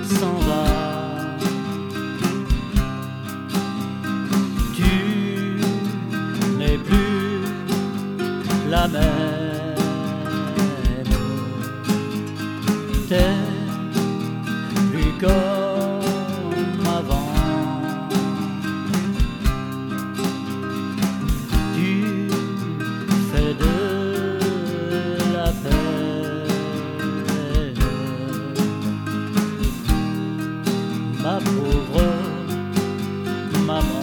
s'en va. Tu n'es plus la même. T'es plus comme avant. Tu fais de la peine, ma pauvre maman.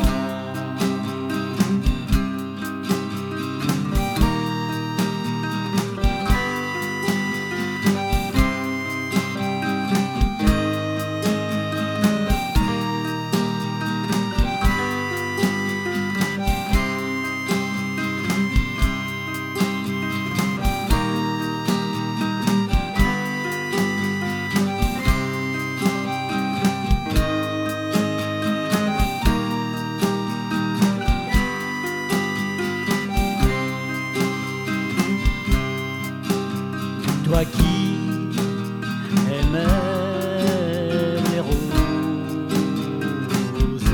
Toi qui aimais les roses,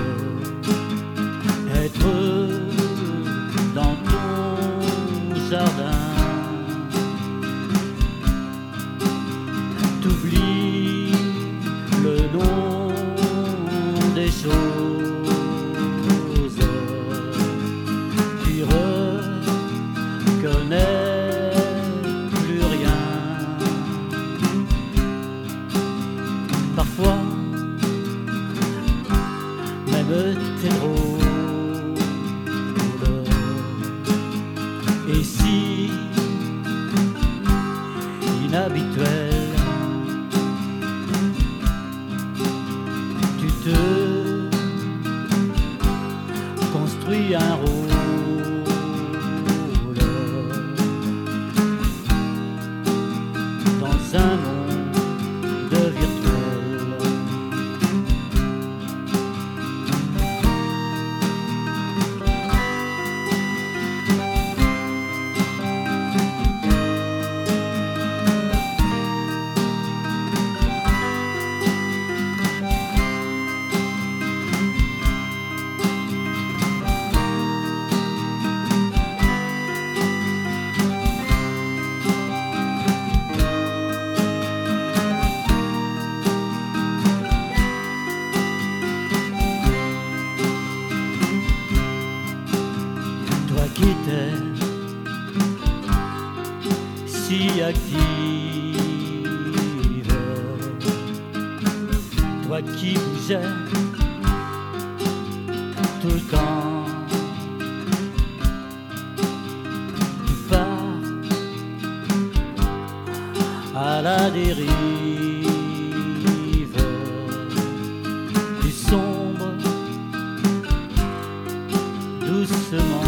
être dans ton jardin, t'oublies le nom des choses, tu reconnais parfois, même t'es drôle et si inhabituel, tu te construis un rôle dans un monde virtuel. Toi qui étais si active, toi qui bougeais tout le temps, tu pars à la dérive, tu sombres doucement.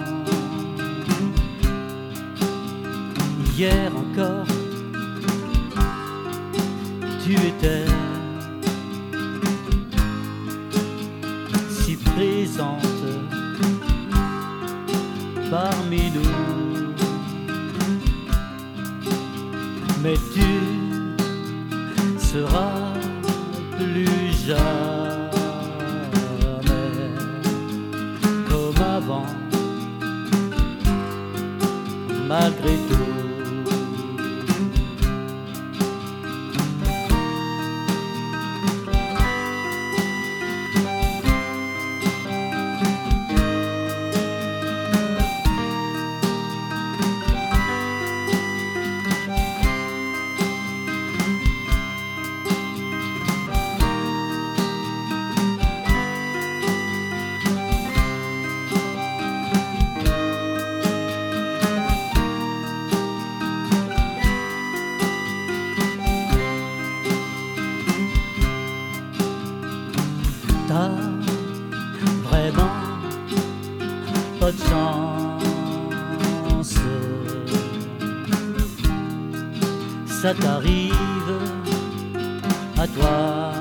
Hier encore, tu étais si présente parmi nous, mais tu seras plus jamais comme avant, malgré tout. T'as vraiment pas de chance, ça t'arrive à toi.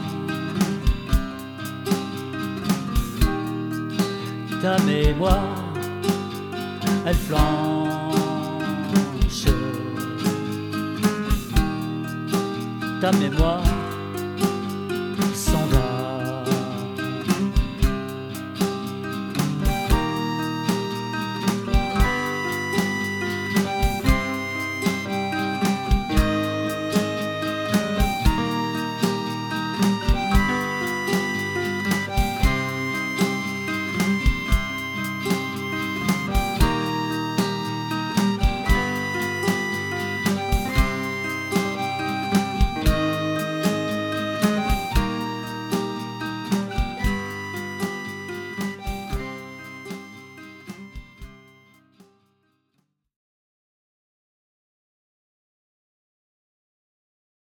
Ta mémoire, elle flanche, ta mémoire